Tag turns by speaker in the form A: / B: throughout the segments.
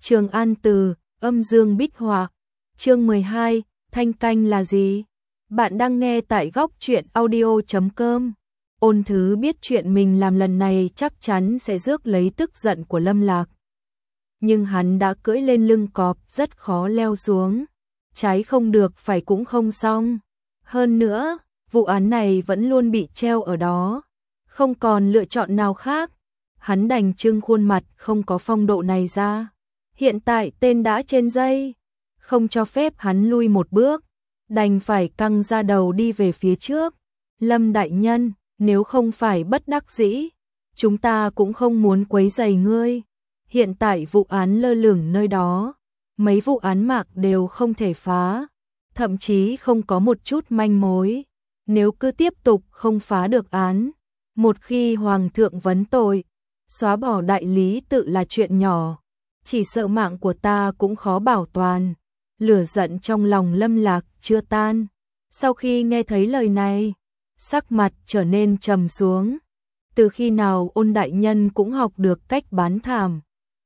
A: Trường An Từ, âm dương bích họa. Chương 12, thanh canh là gì? Bạn đang nghe tại góc truyện audio.com. Ôn Thứ biết chuyện mình làm lần này chắc chắn sẽ rước lấy tức giận của Lâm Lạc. Nhưng hắn đã cưỡi lên lưng cọp rất khó leo xuống. Trái không được phải cũng không xong. Hơn nữa, vụ án này vẫn luôn bị treo ở đó. Không còn lựa chọn nào khác. Hắn đành trưng khuôn mặt không có phong độ này ra. Hiện tại tên đã trên dây, không cho phép hắn lui một bước, đành phải căng ra đầu đi về phía trước. Lâm đại nhân, nếu không phải bất đắc dĩ, chúng ta cũng không muốn quấy rầy ngươi. Hiện tại vụ án lơ lửng nơi đó, mấy vụ án mạng đều không thể phá, thậm chí không có một chút manh mối. Nếu cứ tiếp tục không phá được án, một khi Hoàng thượng vấn tội, xóa bỏ đại lý tự là chuyện nhỏ. Chỉ sợ mạng của ta cũng khó bảo toàn. Lửa giận trong lòng Lâm Lạc chưa tan. Sau khi nghe thấy lời này, sắc mặt trở nên trầm xuống. Từ khi nào Ôn đại nhân cũng học được cách bán thảm.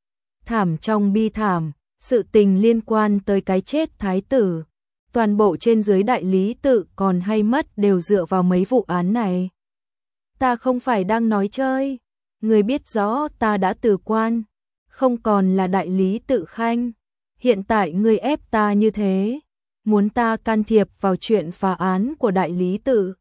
A: Thảm trong bi thảm, sự tình liên quan tới cái chết thái tử. Toàn bộ trên dưới đại lý tự còn hay mất đều dựa vào mấy vụ án này. Ta không phải đang nói chơi. Người biết rõ ta đã từ quan, không còn là đại lý tự khanh. Hiện tại ngươi ép ta như thế, muốn ta can thiệp vào chuyện phá án của đại lý tự.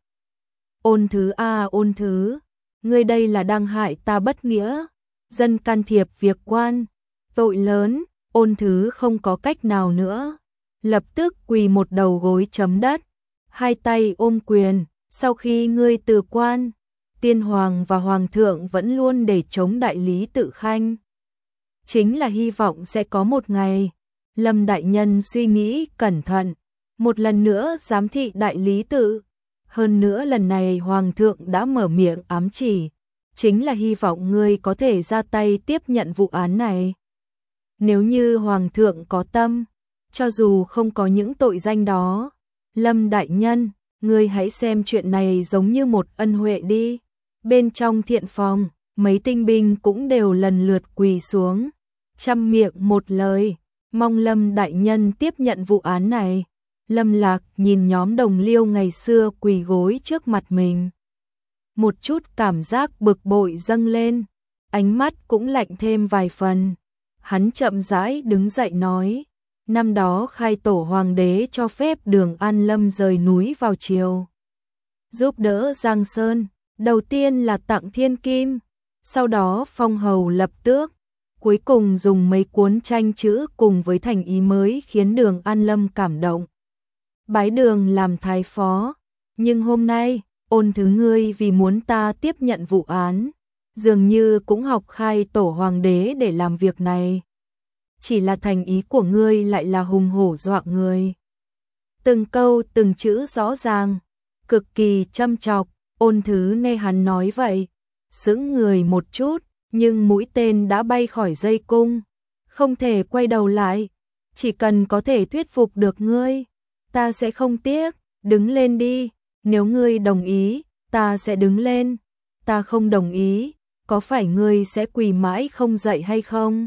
A: Ôn Thứ à, Ôn Thứ, ngươi đây là đang hại ta bất nghĩa. Dân can thiệp việc quan, tội lớn. Ôn Thứ không có cách nào nữa, lập tức quỳ một đầu gối chấm đất, hai tay ôm quyền. Sau khi ngươi từ quan, tiên hoàng và hoàng thượng vẫn luôn để chống đại lý tự khanh. Chính là hy vọng sẽ có một ngày, Lâm đại nhân suy nghĩ cẩn thận, một lần nữa giám thị đại lý tự. Hơn nữa lần này hoàng thượng đã mở miệng ám chỉ, chính là hy vọng ngươi có thể ra tay tiếp nhận vụ án này. Nếu như hoàng thượng có tâm, cho dù không có những tội danh đó, Lâm đại nhân, ngươi hãy xem chuyện này giống như một ân huệ đi. Bên trong thiện phòng, mấy tinh binh cũng đều lần lượt quỳ xuống, chăm miệng một lời, mong Lâm đại nhân tiếp nhận vụ án này. Lâm Lạc nhìn nhóm đồng liêu ngày xưa quỳ gối trước mặt mình, một chút cảm giác bực bội dâng lên, ánh mắt cũng lạnh thêm vài phần. Hắn chậm rãi đứng dậy nói, năm đó khai tổ hoàng đế cho phép Đường An Lâm rời núi vào triều, giúp đỡ Giang Sơn. Đầu tiên là tặng thiên kim, sau đó phong hầu lập tước, cuối cùng dùng mấy cuốn tranh chữ cùng với thành ý mới khiến Đường An Lâm cảm động, bái Đường làm thái phó. Nhưng hôm nay, Ôn Thứ ngươi vì muốn ta tiếp nhận vụ án, dường như cũng học khai tổ hoàng đế để làm việc này. Chỉ là thành ý của ngươi lại là hùng hổ dọa người. Từng câu từng chữ rõ ràng, cực kỳ châm chọc. Ôn Thứ nghe hắn nói vậy, sững người một chút, nhưng mũi tên đã bay khỏi dây cung, không thể quay đầu lại. Chỉ cần có thể thuyết phục được ngươi, ta sẽ không tiếc. Đứng lên đi, nếu ngươi đồng ý, ta sẽ đứng lên. Ta không đồng ý, có phải ngươi sẽ quỳ mãi không dậy hay không?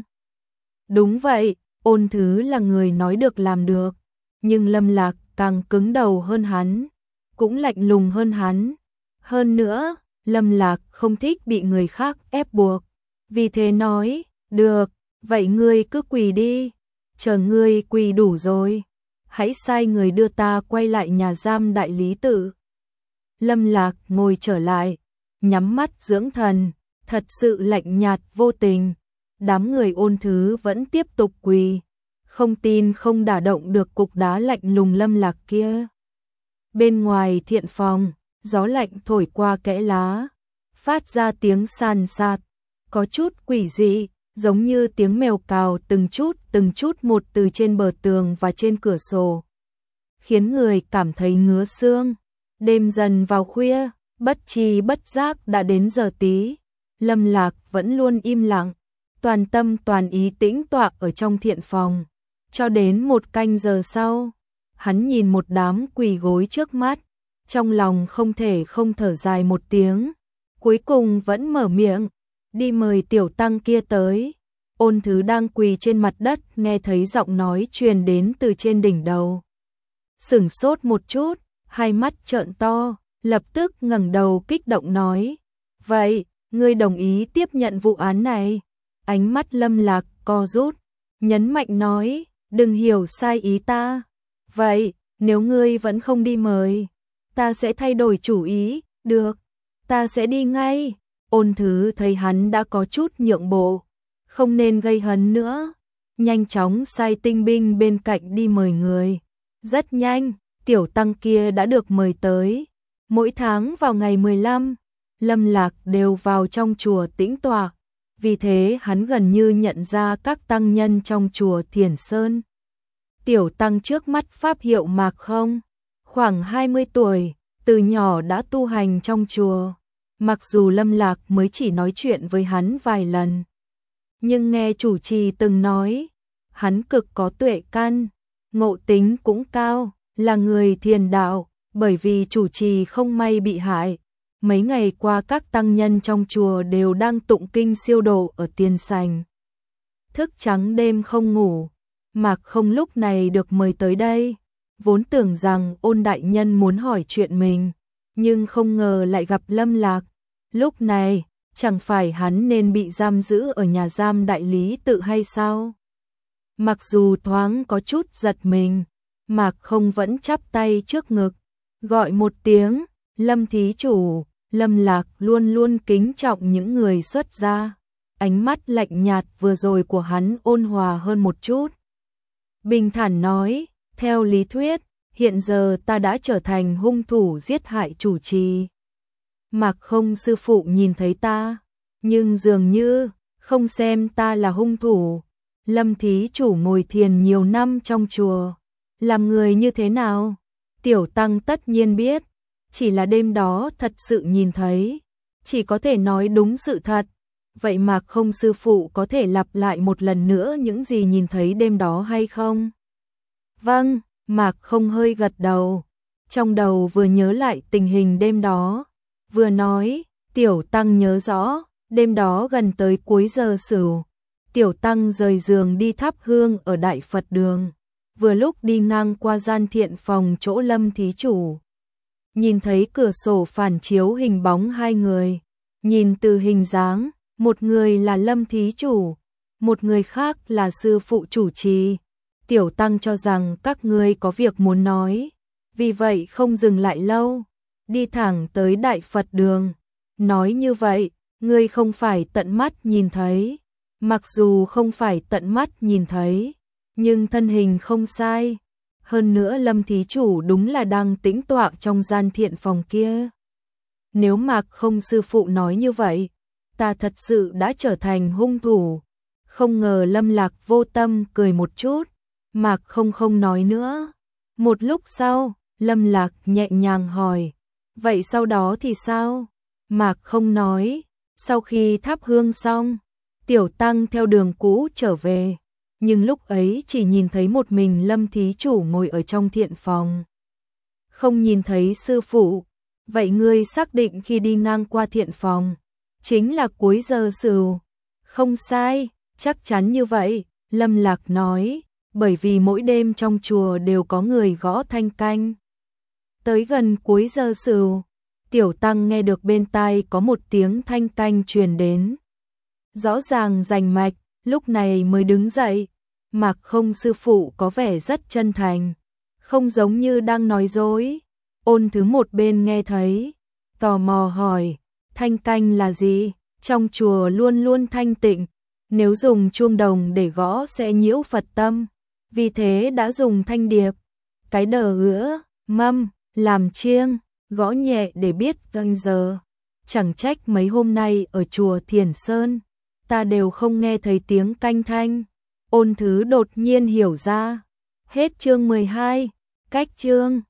A: Đúng vậy, Ôn Thứ là người nói được làm được, nhưng Lâm Lạc càng cứng đầu hơn hắn, cũng lạnh lùng hơn hắn. Hơn nữa, Lâm Lạc không thích bị người khác ép buộc, vì thế nói, được, vậy ngươi cứ quỳ đi, chờ ngươi quỳ đủ rồi, hãy sai người đưa ta quay lại nhà giam đại lý tự. Lâm Lạc ngồi trở lại, nhắm mắt dưỡng thần, thật sự lạnh nhạt vô tình. Đám người Ôn Thứ vẫn tiếp tục quỳ, không tin không đả động được cục đá lạnh lùng Lâm Lạc kia. Bên ngoài thiện phòng, gió lạnh thổi qua kẽ lá, phát ra tiếng sàn sạt, có chút quỷ dị, giống như tiếng mèo cào từng chút một từ trên bờ tường và trên cửa sổ, khiến người cảm thấy ngứa xương. Đêm dần vào khuya, bất tri bất giác đã đến giờ tí. Lâm Lạc vẫn luôn im lặng, toàn tâm toàn ý tĩnh tọa ở trong thiện phòng. Cho đến một canh giờ sau, hắn nhìn một đám quỳ gối trước mắt, trong lòng không thể không thở dài một tiếng, cuối cùng vẫn mở miệng, đi mời tiểu tăng kia tới. Ôn Thứ đang quỳ trên mặt đất, nghe thấy giọng nói truyền đến từ trên đỉnh đầu. Sửng sốt một chút, hai mắt trợn to, lập tức ngẩng đầu kích động nói: "Vậy, ngươi đồng ý tiếp nhận vụ án này?" Ánh mắt Lâm Lạc co rút, nhấn mạnh nói: "Đừng hiểu sai ý ta. Vậy, nếu ngươi vẫn không đi mời, ta sẽ thay đổi chủ ý." "Được, ta sẽ đi ngay." Ôn Thứ thấy hắn đã có chút nhượng bộ, không nên gây hấn nữa, nhanh chóng sai tinh binh bên cạnh đi mời người. Rất nhanh, tiểu tăng kia đã được mời tới. Mỗi tháng vào ngày 15, Lâm Lạc đều vào trong chùa tĩnh tọa, vì thế hắn gần như nhận ra các tăng nhân trong chùa Thiền Sơn. Tiểu tăng trước mắt pháp hiệu Mạc Không, khoảng 20 tuổi, từ nhỏ đã tu hành trong chùa. Mặc dù Lâm Lạc mới chỉ nói chuyện với hắn vài lần, nhưng nghe chủ trì từng nói, hắn cực có tuệ căn, ngộ tính cũng cao, là người thiền đạo. Bởi vì chủ trì không may bị hại, mấy ngày qua các tăng nhân trong chùa đều đang tụng kinh siêu độ ở tiền sảnh. Thức trắng đêm không ngủ, Mạc Không lúc này được mời tới đây, vốn tưởng rằng Ôn đại nhân muốn hỏi chuyện mình, nhưng không ngờ lại gặp Lâm Lạc. Lúc này, chẳng phải hắn nên bị giam giữ ở nhà giam Đại Lý Tự hay sao? Mặc dù thoáng có chút giật mình, Mạc Không vẫn chắp tay trước ngực, gọi một tiếng: "Lâm thí chủ." Lâm Lạc luôn luôn kính trọng những người xuất gia, ánh mắt lạnh nhạt vừa rồi của hắn ôn hòa hơn một chút. Bình thản nói: "Theo lý thuyết, hiện giờ ta đã trở thành hung thủ giết hại chủ trì. Mạc Không sư phụ nhìn thấy ta, nhưng dường như không xem ta là hung thủ. Lâm thí chủ ngồi thiền nhiều năm trong chùa, làm người như thế nào?" Tiểu tăng tất nhiên biết, chỉ là đêm đó thật sự nhìn thấy, chỉ có thể nói đúng sự thật. Vậy Mạc Không sư phụ có thể lặp lại một lần nữa những gì nhìn thấy đêm đó hay không? Vâng, Mạc Không hơi gật đầu, trong đầu vừa nhớ lại tình hình đêm đó, vừa nói: "Tiểu tăng nhớ rõ, đêm đó gần tới cuối giờ sửu, tiểu tăng rời giường đi thắp hương ở Đại Phật đường. Vừa lúc đi ngang qua gian thiện phòng chỗ Lâm thí chủ, nhìn thấy cửa sổ phản chiếu hình bóng hai người. Nhìn từ hình dáng, một người là Lâm thí chủ, một người khác là sư phụ chủ trì. Tiểu tăng cho rằng các ngươi có việc muốn nói, vì vậy không dừng lại lâu, đi thẳng tới Đại Phật đường. Nói như vậy, ngươi không phải tận mắt nhìn thấy." Mặc dù không phải tận mắt nhìn thấy, nhưng thân hình không sai. Hơn nữa Lâm thí chủ đúng là đang tĩnh tọa trong gian thiện phòng kia. Nếu Mạc Không sư phụ nói như vậy, ta thật sự đã trở thành hung thủ. Không ngờ Lâm Lạc vô tâm cười một chút, Mạc Không nói nữa. Một lúc sau, Lâm Lạc nhẹ nhàng hỏi: "Vậy sau đó thì sao?" Mạc Không nói: "Sau khi thắp hương xong, tiểu tăng theo đường cũ trở về, nhưng lúc ấy chỉ nhìn thấy một mình Lâm thí chủ ngồi ở trong thiện phòng, không nhìn thấy sư phụ." "Vậy ngươi xác định khi đi ngang qua thiện phòng chính là cuối giờ sửu?" "Không sai, chắc chắn như vậy." Lâm Lạc nói: "Bởi vì mỗi đêm trong chùa đều có người gõ thanh canh. Tới gần cuối giờ sửu, tiểu tăng nghe được bên tai có một tiếng thanh canh truyền đến, rõ ràng rành mạch, lúc này mới đứng dậy." Mạc Không sư phụ có vẻ rất chân thành, không giống như đang nói dối. Ôn Thứ một bên nghe thấy, tò mò hỏi: "Thanh canh là gì?" "Trong chùa luôn luôn thanh tịnh, nếu dùng chuông đồng để gõ sẽ nhiễu Phật tâm, vì thế đã dùng thanh điệp, cái đờ ứa, mâm, làm chiêng, gõ nhẹ để biết canh giờ. Chẳng trách mấy hôm nay ở chùa Thiền Sơn, ta đều không nghe thấy tiếng canh thanh." Ôn Thứ đột nhiên hiểu ra. Hết chương 12, cách chương